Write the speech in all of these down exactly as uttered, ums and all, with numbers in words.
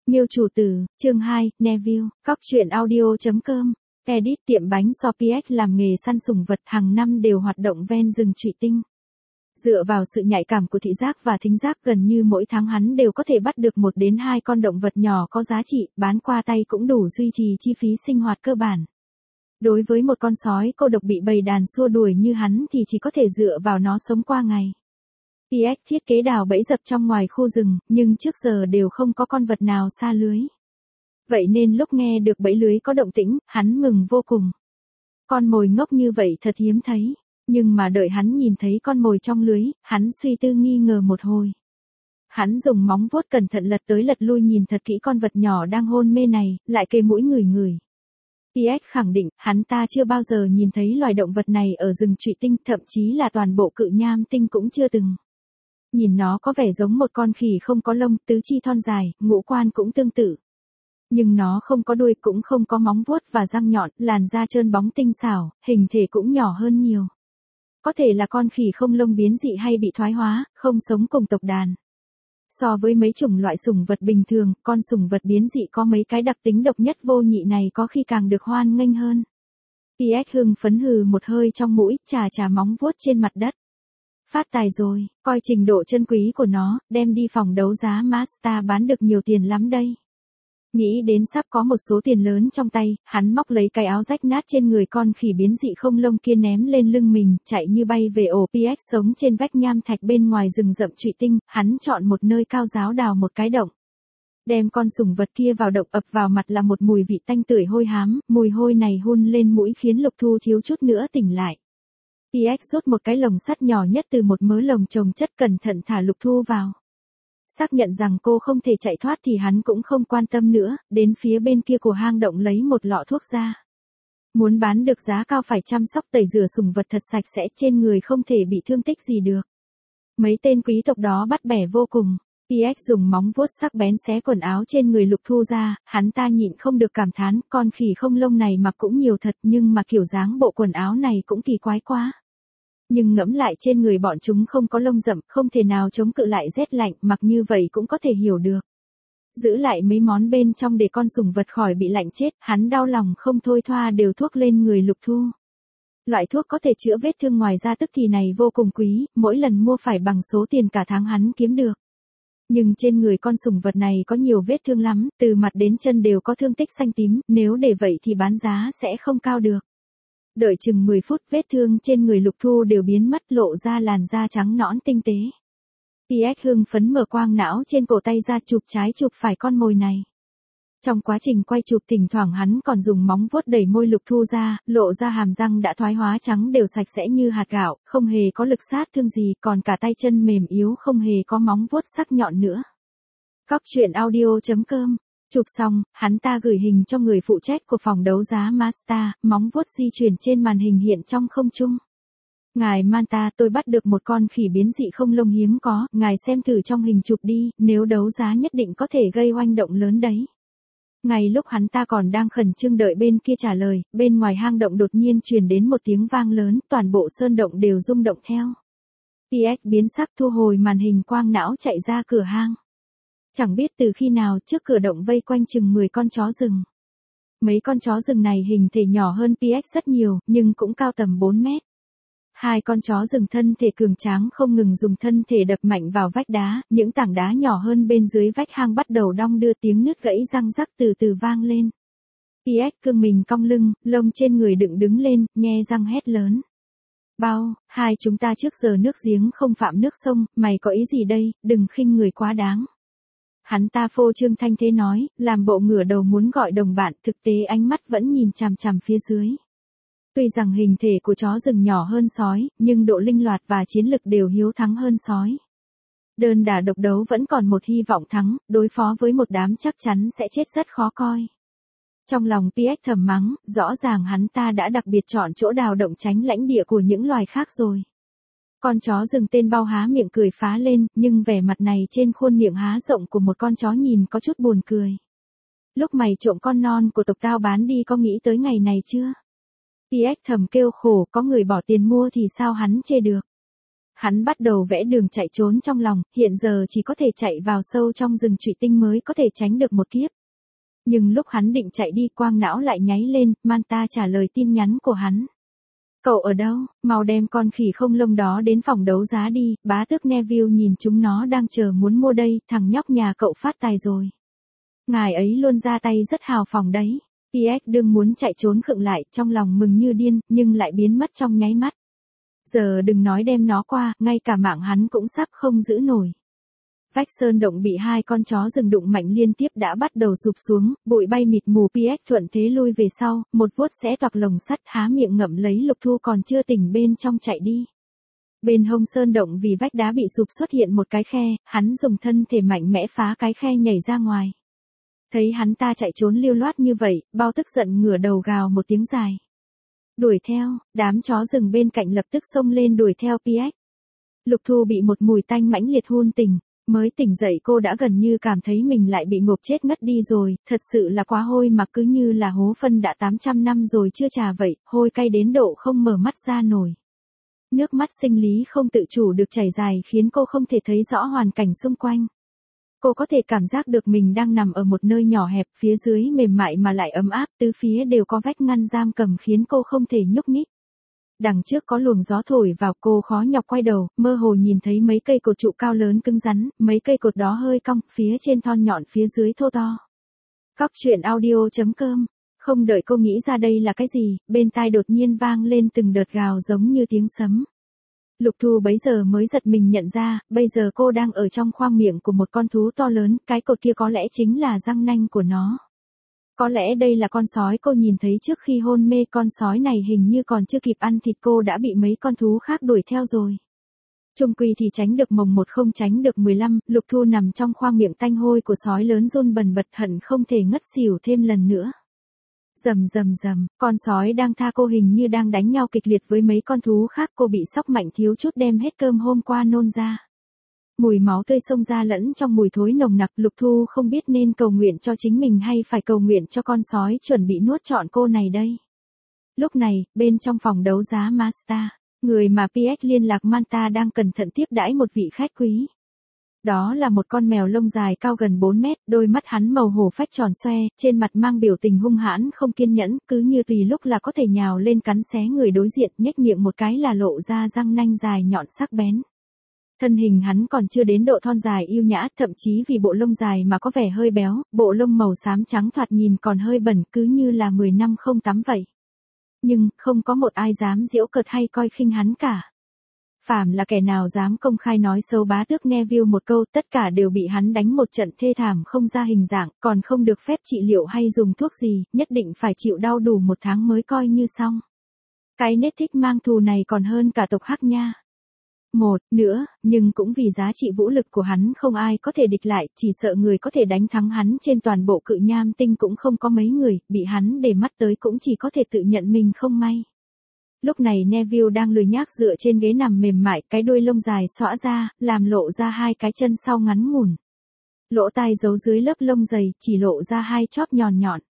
Miêu chủ tử, chương hai, Neville, cóc truyện audio chấm com. Edit tiệm bánh so pê ích làm nghề săn sủng vật hàng năm đều hoạt động ven rừng Trụy Tinh. Dựa vào sự nhạy cảm của thị giác và thính giác gần như mỗi tháng hắn đều có thể bắt được một đến hai con động vật nhỏ có giá trị, bán qua tay cũng đủ duy trì chi phí sinh hoạt cơ bản. Đối với một con sói cô độc bị bầy đàn xua đuổi như hắn thì chỉ có thể dựa vào nó sống qua ngày. pê ích thiết kế đào bẫy dập trong ngoài khu rừng, nhưng trước giờ đều không có con vật nào sa lưới. Vậy nên lúc nghe được bẫy lưới có động tĩnh, hắn mừng vô cùng. Con mồi ngốc như vậy thật hiếm thấy, nhưng mà đợi hắn nhìn thấy con mồi trong lưới, hắn suy tư nghi ngờ một hồi. Hắn dùng móng vuốt cẩn thận lật tới lật lui nhìn thật kỹ con vật nhỏ đang hôn mê này, lại kề mũi ngửi ngửi. pê ích khẳng định, hắn ta chưa bao giờ nhìn thấy loài động vật này ở rừng Trụy Tinh, thậm chí là toàn bộ Cự Nham Tinh cũng chưa từng. Nhìn nó có vẻ giống một con khỉ không có lông, tứ chi thon dài, ngũ quan cũng tương tự. Nhưng nó không có đuôi, cũng không có móng vuốt và răng nhọn, làn da trơn bóng tinh xảo, hình thể cũng nhỏ hơn nhiều. Có thể là con khỉ không lông biến dị hay bị thoái hóa, không sống cùng tộc đàn. So với mấy chủng loại sủng vật bình thường, con sủng vật biến dị có mấy cái đặc tính độc nhất vô nhị này có khi càng được hoan nghênh hơn. pê ích hưng phấn hừ một hơi trong mũi, chà chà móng vuốt trên mặt đất. Phát tài rồi, coi trình độ chân quý của nó, đem đi phòng đấu giá Mazda bán được nhiều tiền lắm đây. Nghĩ đến sắp có một số tiền lớn trong tay, hắn móc lấy cái áo rách nát trên người con khỉ biến dị không lông kia ném lên lưng mình, chạy như bay về ổ pê ích sống trên vách nham thạch bên ngoài rừng rậm Trụy Tinh. Hắn chọn một nơi cao ráo đào một cái động. Đem con sủng vật kia vào động, ập vào mặt là một mùi vị tanh tưởi hôi hám, mùi hôi này hun lên mũi khiến Lục Thu thiếu chút nữa tỉnh lại. pê ích rút một cái lồng sắt nhỏ nhất từ một mớ lồng chồng chất, cẩn thận thả Lục Thu vào. Xác nhận rằng cô không thể chạy thoát thì hắn cũng không quan tâm nữa, đến phía bên kia của hang động lấy một lọ thuốc ra. Muốn bán được giá cao phải chăm sóc tẩy rửa sủng vật thật sạch sẽ, trên người không thể bị thương tích gì được. Mấy tên quý tộc đó bắt bẻ vô cùng. pê ích dùng móng vuốt sắc bén xé quần áo trên người Lục Thu ra, hắn ta nhịn không được cảm thán, con khỉ không lông này mặc cũng nhiều thật, nhưng mà kiểu dáng bộ quần áo này cũng kỳ quái quá. Nhưng ngẫm lại trên người bọn chúng không có lông rậm, không thể nào chống cự lại rét lạnh, mặc như vậy cũng có thể hiểu được. Giữ lại mấy món bên trong để con sủng vật khỏi bị lạnh chết, hắn đau lòng không thôi thoa đều thuốc lên người Lục Thu. Loại thuốc có thể chữa vết thương ngoài da tức thì này vô cùng quý, mỗi lần mua phải bằng số tiền cả tháng hắn kiếm được. Nhưng trên người con sủng vật này có nhiều vết thương lắm, từ mặt đến chân đều có thương tích xanh tím, nếu để vậy thì bán giá sẽ không cao được. Đợi chừng mười phút, vết thương trên người Lục Thu đều biến mất, lộ ra làn da trắng nõn tinh tế. pê ích hưng phấn mở quang não trên cổ tay ra, chụp trái chụp phải con mồi này. Trong quá trình quay chụp thỉnh thoảng hắn còn dùng móng vuốt đẩy môi Lục Thu ra, lộ ra hàm răng đã thoái hóa trắng đều sạch sẽ như hạt gạo, không hề có lực sát thương gì, còn cả tay chân mềm yếu không hề có móng vuốt sắc nhọn nữa. cóc truyện audio chấm com. Chụp xong, hắn ta gửi hình cho người phụ trách của phòng đấu giá Mazda, móng vuốt di chuyển trên màn hình hiện trong không trung. Ngài Manta, tôi bắt được một con khỉ biến dị không lông hiếm có, ngài xem thử trong hình chụp đi, nếu đấu giá nhất định có thể gây oanh động lớn đấy. Ngay lúc hắn ta còn đang khẩn trương đợi bên kia trả lời, bên ngoài hang động đột nhiên truyền đến một tiếng vang lớn, toàn bộ sơn động đều rung động theo. pê ích biến sắc thu hồi màn hình quang não chạy ra cửa hang. Chẳng biết từ khi nào trước cửa động vây quanh chừng mười con chó rừng. Mấy con chó rừng này hình thể nhỏ hơn pê ích rất nhiều, nhưng cũng cao tầm bốn mét. Hai con chó rừng thân thể cường tráng không ngừng dùng thân thể đập mạnh vào vách đá, những tảng đá nhỏ hơn bên dưới vách hang bắt đầu đong đưa, tiếng nứt gãy răng rắc từ từ vang lên. pê ích cương mình cong lưng, lông trên người dựng đứng lên, nhe răng hét lớn. Bao, hai chúng ta trước giờ nước giếng không phạm nước sông, mày có ý gì đây, đừng khinh người quá đáng. Hắn ta phô trương thanh thế nói, làm bộ ngửa đầu muốn gọi đồng bạn, thực tế ánh mắt vẫn nhìn chằm chằm phía dưới. Tuy rằng hình thể của chó rừng nhỏ hơn sói, nhưng độ linh hoạt và chiến lực đều hiếu thắng hơn sói. Đơn đả độc đấu vẫn còn một hy vọng thắng, đối phó với một đám chắc chắn sẽ chết rất khó coi. Trong lòng pê ích thầm mắng, rõ ràng hắn ta đã đặc biệt chọn chỗ đào động tránh lãnh địa của những loài khác rồi. Con chó rừng tên Bao há miệng cười phá lên, nhưng vẻ mặt này trên khuôn miệng há rộng của một con chó nhìn có chút buồn cười. Lúc mày trộm con non của tộc tao bán đi có nghĩ tới ngày này chưa? pê ích thầm kêu khổ, có người bỏ tiền mua thì sao hắn chê được. Hắn bắt đầu vẽ đường chạy trốn trong lòng, hiện giờ chỉ có thể chạy vào sâu trong rừng trụy tinh mới có thể tránh được một kiếp. Nhưng lúc hắn định chạy đi, quang não lại nháy lên, Manta trả lời tin nhắn của hắn. Cậu ở đâu, mau đem con khỉ không lông đó đến phòng đấu giá đi, bá tước Neville nhìn chúng nó đang chờ muốn mua đây, thằng nhóc nhà cậu phát tài rồi. Ngài ấy luôn ra tay rất hào phóng đấy. pê ét đương muốn chạy trốn khựng lại, trong lòng mừng như điên, nhưng lại biến mất trong nháy mắt. Giờ đừng nói đem nó qua, ngay cả mạng hắn cũng sắp không giữ nổi. Vách sơn động bị hai con chó rừng đụng mạnh liên tiếp đã bắt đầu sụp xuống, bụi bay mịt mù, pê ét thuận thế lui về sau, một vuốt xé toạc lồng sắt, há miệng ngậm lấy Lục Thu còn chưa tỉnh bên trong chạy đi. Bên hông sơn động vì vách đá bị sụp xuất hiện một cái khe, hắn dùng thân thể mạnh mẽ phá cái khe nhảy ra ngoài. Thấy hắn ta chạy trốn lưu loát như vậy, Bao tức giận ngửa đầu gào một tiếng dài. Đuổi theo, đám chó rừng bên cạnh lập tức xông lên đuổi theo pê ét. Lục Thu bị một mùi tanh mãnh liệt hun tỉnh, mới tỉnh dậy cô đã gần như cảm thấy mình lại bị ngộp chết ngất đi rồi, thật sự là quá hôi mà cứ như là hố phân đã tám trăm năm rồi chưa trà vậy, hôi cay đến độ không mở mắt ra nổi. Nước mắt sinh lý không tự chủ được chảy dài khiến cô không thể thấy rõ hoàn cảnh xung quanh. Cô có thể cảm giác được mình đang nằm ở một nơi nhỏ hẹp, phía dưới mềm mại mà lại ấm áp, tứ phía đều có vách ngăn giam cầm khiến cô không thể nhúc nhích. Đằng trước có luồng gió thổi vào, cô khó nhọc quay đầu, mơ hồ nhìn thấy mấy cây cột trụ cao lớn cứng rắn, mấy cây cột đó hơi cong, phía trên thon nhọn phía dưới thô to. Cóc truyện audio chấm com. Không đợi cô nghĩ ra đây là cái gì, bên tai đột nhiên vang lên từng đợt gào giống như tiếng sấm. Lục Thu bấy giờ mới giật mình nhận ra, bây giờ cô đang ở trong khoang miệng của một con thú to lớn, cái cột kia có lẽ chính là răng nanh của nó. Có lẽ đây là con sói cô nhìn thấy trước khi hôn mê, con sói này hình như còn chưa kịp ăn thịt cô đã bị mấy con thú khác đuổi theo rồi. Chung quy thì tránh được mồng một không tránh được mười lăm, Lục Thu nằm trong khoang miệng tanh hôi của sói lớn run bần bật hận không thể ngất xỉu thêm lần nữa. Rầm rầm rầm, con sói đang tha cô hình như đang đánh nhau kịch liệt với mấy con thú khác, cô bị sốc mạnh thiếu chút đem hết cơm hôm qua nôn ra. Mùi máu tươi xông ra lẫn trong mùi thối nồng nặc, Lục Thu không biết nên cầu nguyện cho chính mình hay phải cầu nguyện cho con sói chuẩn bị nuốt trọn cô này đây. Lúc này, bên trong phòng đấu giá Mazda, người mà pê ét liên lạc Manta đang cẩn thận tiếp đãi một vị khách quý. Đó là một con mèo lông dài cao gần bốn mét, đôi mắt hắn màu hổ phách tròn xoe, trên mặt mang biểu tình hung hãn không kiên nhẫn, cứ như tùy lúc là có thể nhào lên cắn xé người đối diện, nhếch miệng một cái là lộ ra răng nanh dài nhọn sắc bén. Thân hình hắn còn chưa đến độ thon dài yêu nhã, thậm chí vì bộ lông dài mà có vẻ hơi béo, bộ lông màu xám trắng thoạt nhìn còn hơi bẩn, cứ như là mười năm không tắm vậy. Nhưng, không có một ai dám giễu cợt hay coi khinh hắn cả. Phàm là kẻ nào dám công khai nói xấu bá tước Neville một câu, tất cả đều bị hắn đánh một trận thê thảm không ra hình dạng, còn không được phép trị liệu hay dùng thuốc gì, nhất định phải chịu đau đủ một tháng mới coi như xong. Cái nết thích mang thù này còn hơn cả tộc Hắc nha. Một nữa, nhưng cũng vì giá trị vũ lực của hắn không ai có thể địch lại, chỉ sợ người có thể đánh thắng hắn trên toàn bộ cự nham tinh cũng không có mấy người, bị hắn để mắt tới cũng chỉ có thể tự nhận mình không may. Lúc này Neville đang lười nhác dựa trên ghế nằm mềm mại, cái đuôi lông dài xõa ra, làm lộ ra hai cái chân sau ngắn ngủn. Lỗ tai giấu dưới lớp lông dày, chỉ lộ ra hai chóp nhọn nhọn.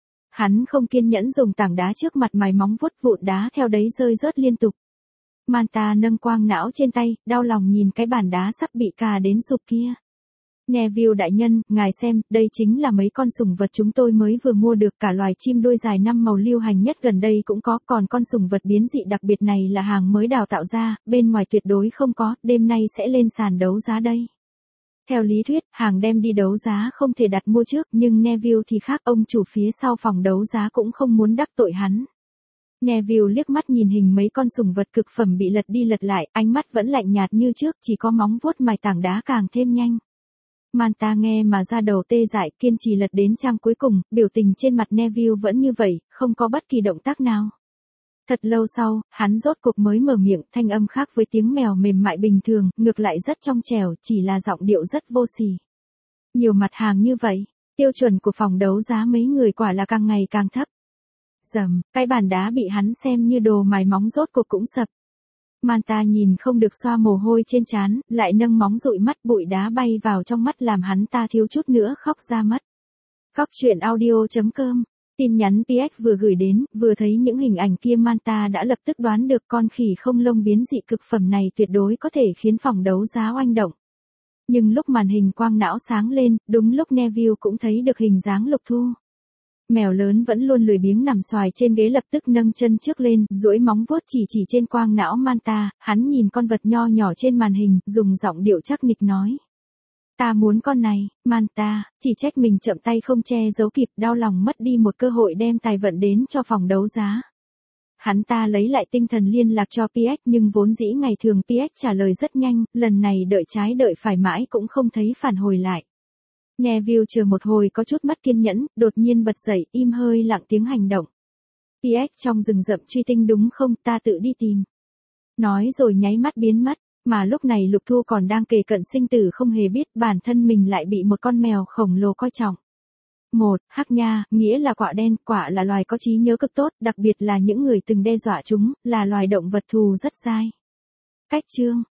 Hắn không kiên nhẫn dùng tảng đá trước mặt mài móng vuốt vụn đá theo đấy rơi rớt liên tục. Manta nâng quang não trên tay, đau lòng nhìn cái bàn đá sắp bị cà đến sụp kia. Neville đại nhân, ngài xem, đây chính là mấy con sủng vật chúng tôi mới vừa mua được, cả loài chim đuôi dài năm màu lưu hành nhất gần đây cũng có, còn con sủng vật biến dị đặc biệt này là hàng mới đào tạo ra, bên ngoài tuyệt đối không có, đêm nay sẽ lên sàn đấu giá đây. Theo lý thuyết, hàng đem đi đấu giá không thể đặt mua trước, nhưng Neville thì khác, ông chủ phía sau phòng đấu giá cũng không muốn đắc tội hắn. Neville liếc mắt nhìn hình mấy con sủng vật cực phẩm bị lật đi lật lại, ánh mắt vẫn lạnh nhạt như trước, chỉ có móng vuốt mài tảng đá càng thêm nhanh. Manta nghe mà ra đầu tê dại, kiên trì lật đến trang cuối cùng, biểu tình trên mặt Neville vẫn như vậy, không có bất kỳ động tác nào. Thật lâu sau, hắn rốt cuộc mới mở miệng, thanh âm khác với tiếng mèo mềm mại bình thường, ngược lại rất trong trẻo, chỉ là giọng điệu rất vô sỉ. Nhiều mặt hàng như vậy, tiêu chuẩn của phòng đấu giá mấy người quả là càng ngày càng thấp. Dầm, cái bàn đá bị hắn xem như đồ mài móng rốt cuộc cũng sập. Manta nhìn không được xoa mồ hôi trên trán, lại nâng móng dụi mắt, bụi đá bay vào trong mắt làm hắn ta thiếu chút nữa khóc ra mất. Cóc truyện audio chấm com Tin nhắn pê ét vừa gửi đến, vừa thấy những hình ảnh kia Manta đã lập tức đoán được con khỉ không lông biến dị cực phẩm này tuyệt đối có thể khiến phòng đấu giá oanh động. Nhưng lúc màn hình quang não sáng lên, đúng lúc Neville cũng thấy được hình dáng Lục Thu. Mèo lớn vẫn luôn lười biếng nằm xoài trên ghế lập tức nâng chân trước lên, duỗi móng vuốt chỉ chỉ trên quang não Manta, hắn nhìn con vật nho nhỏ trên màn hình, dùng giọng điệu chắc nịch nói. Ta muốn con này, Manta, chỉ trách mình chậm tay không che giấu kịp, đau lòng mất đi một cơ hội đem tài vận đến cho phòng đấu giá. Hắn ta lấy lại tinh thần liên lạc cho pê ét nhưng vốn dĩ ngày thường pê ét trả lời rất nhanh, lần này đợi trái đợi phải mãi cũng không thấy phản hồi lại. Neville chờ một hồi có chút mất kiên nhẫn, đột nhiên bật dậy, im hơi lặng tiếng hành động. pê ét trong rừng rậm truy tinh đúng không, ta tự đi tìm. Nói rồi nháy mắt biến mất, mà lúc này Lục Thu còn đang kề cận sinh tử không hề biết bản thân mình lại bị một con mèo khổng lồ coi trọng. Một, hắc nha, nghĩa là quạ đen, quạ là loài có trí nhớ cực tốt, đặc biệt là những người từng đe dọa chúng, là loài động vật thù rất dai. Cách chương